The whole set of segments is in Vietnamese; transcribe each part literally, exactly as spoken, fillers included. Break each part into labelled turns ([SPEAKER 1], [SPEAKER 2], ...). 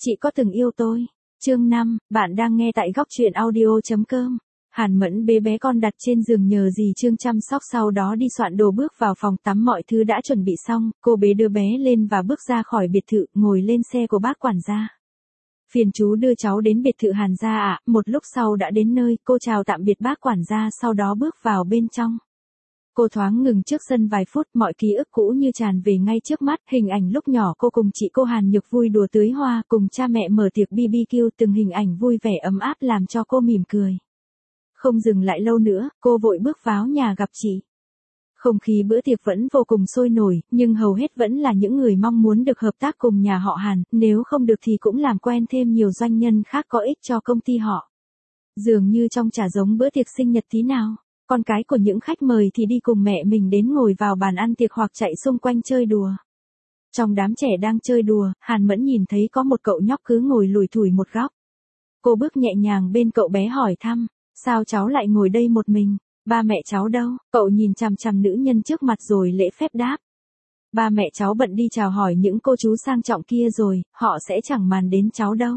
[SPEAKER 1] Chị có từng yêu tôi. Chương năm, bạn đang nghe tại góc truyện audio.com. Hàn Mẫn bế bé con đặt trên giường nhờ dì Trương chăm sóc, sau đó đi soạn đồ bước vào phòng tắm, mọi thứ đã chuẩn bị xong, cô bế đứa bé lên và bước ra khỏi biệt thự, ngồi lên xe của bác quản gia. Phiền chú đưa cháu đến biệt thự Hàn gia ạ. Một lúc sau đã đến nơi, cô chào tạm biệt bác quản gia sau đó bước vào bên trong. Cô thoáng ngừng trước sân vài phút, mọi ký ức cũ như tràn về ngay trước mắt, hình ảnh lúc nhỏ cô cùng chị cô Hàn Nhược vui đùa tưới hoa, cùng cha mẹ mở tiệc bê bê kiu, từng hình ảnh vui vẻ ấm áp làm cho cô mỉm cười. Không dừng lại lâu nữa, cô vội bước vào nhà gặp chị. Không khí bữa tiệc vẫn vô cùng sôi nổi, nhưng hầu hết vẫn là những người mong muốn được hợp tác cùng nhà họ Hàn, nếu không được thì cũng làm quen thêm nhiều doanh nhân khác có ích cho công ty họ. Dường như trông chả giống bữa tiệc sinh nhật tí nào. Con cái của những khách mời thì đi cùng mẹ mình đến ngồi vào bàn ăn tiệc hoặc chạy xung quanh chơi đùa. Trong đám trẻ đang chơi đùa, Hàn Mẫn nhìn thấy có một cậu nhóc cứ ngồi lủi thủi một góc. Cô bước nhẹ nhàng bên cậu bé hỏi thăm, sao cháu lại ngồi đây một mình, ba mẹ cháu đâu? Cậu nhìn chằm chằm nữ nhân trước mặt rồi lễ phép đáp. Ba mẹ cháu bận đi chào hỏi những cô chú sang trọng kia rồi, họ sẽ chẳng màn đến cháu đâu.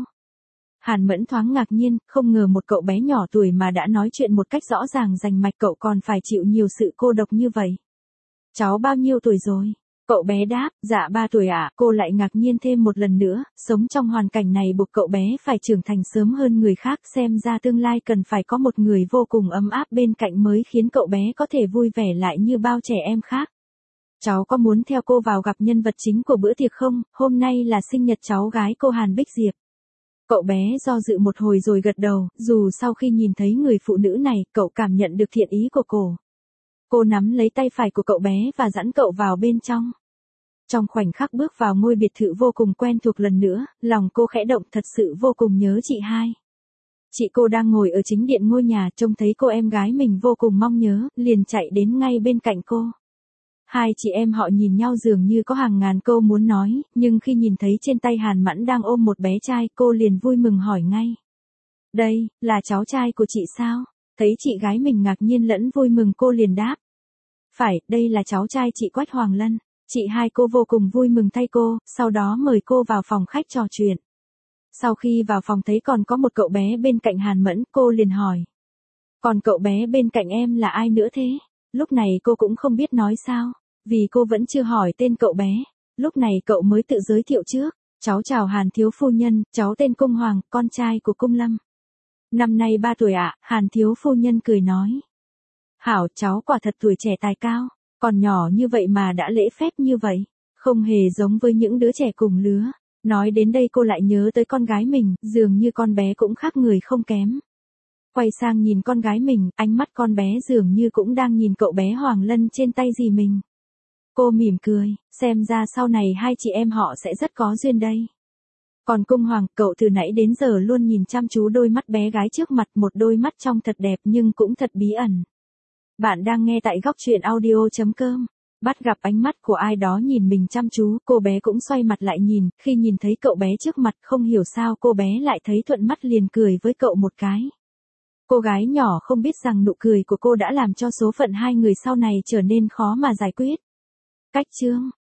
[SPEAKER 1] Hàn Mẫn thoáng ngạc nhiên, không ngờ một cậu bé nhỏ tuổi mà đã nói chuyện một cách rõ ràng rành mạch, cậu còn phải chịu nhiều sự cô độc như vậy. Cháu bao nhiêu tuổi rồi? Cậu bé đáp, dạ ba tuổi ạ. Cô lại ngạc nhiên thêm một lần nữa, sống trong hoàn cảnh này buộc cậu bé phải trưởng thành sớm hơn người khác, xem ra tương lai cần phải có một người vô cùng ấm áp bên cạnh mới khiến cậu bé có thể vui vẻ lại như bao trẻ em khác. Cháu có muốn theo cô vào gặp nhân vật chính của bữa tiệc không? Hôm nay là sinh nhật cháu gái cô Hàn Bích Diệp. Cậu bé do dự một hồi rồi gật đầu, dù sau khi nhìn thấy người phụ nữ này, cậu cảm nhận được thiện ý của cô. Cô nắm lấy tay phải của cậu bé và dẫn cậu vào bên trong. Trong khoảnh khắc bước vào ngôi biệt thự vô cùng quen thuộc lần nữa, lòng cô khẽ động, thật sự vô cùng nhớ chị hai. Chị cô đang ngồi ở chính điện ngôi nhà, trông thấy cô em gái mình vô cùng mong nhớ, liền chạy đến ngay bên cạnh cô. Hai chị em họ nhìn nhau dường như có hàng ngàn câu muốn nói, nhưng khi nhìn thấy trên tay Hàn Mẫn đang ôm một bé trai, cô liền vui mừng hỏi ngay. Đây, là cháu trai của chị sao? Thấy chị gái mình ngạc nhiên lẫn vui mừng, cô liền đáp. Phải, đây là cháu trai chị Quách Hoàng Lân. Chị hai cô vô cùng vui mừng thay cô, sau đó mời cô vào phòng khách trò chuyện. Sau khi vào phòng thấy còn có một cậu bé bên cạnh Hàn Mẫn, cô liền hỏi. Còn cậu bé bên cạnh em là ai nữa thế? Lúc này cô cũng không biết nói sao, vì cô vẫn chưa hỏi tên cậu bé. Lúc này cậu mới tự giới thiệu trước. Cháu chào Hàn thiếu phu nhân, cháu tên Cung Hoàng, con trai của Cung Lâm. Năm nay ba tuổi ạ. Hàn thiếu phu nhân cười nói. Hảo, cháu quả thật tuổi trẻ tài cao, còn nhỏ như vậy mà đã lễ phép như vậy, không hề giống với những đứa trẻ cùng lứa. Nói đến đây cô lại nhớ tới con gái mình, dường như con bé cũng khác người không kém. Quay sang nhìn con gái mình, ánh mắt con bé dường như cũng đang nhìn cậu bé Hoàng Lân trên tay dì mình. Cô mỉm cười, xem ra sau này hai chị em họ sẽ rất có duyên đây. Còn Cung Hoàng, cậu từ nãy đến giờ luôn nhìn chăm chú đôi mắt bé gái trước mặt, một đôi mắt trông thật đẹp nhưng cũng thật bí ẩn. Bạn đang nghe tại góc truyện audio.com. Bắt gặp ánh mắt của ai đó nhìn mình chăm chú, cô bé cũng xoay mặt lại nhìn, khi nhìn thấy cậu bé trước mặt không hiểu sao cô bé lại thấy thuận mắt liền cười với cậu một cái. Cô gái nhỏ không biết rằng nụ cười của cô đã làm cho số phận hai người sau này trở nên khó mà giải quyết. Cách chương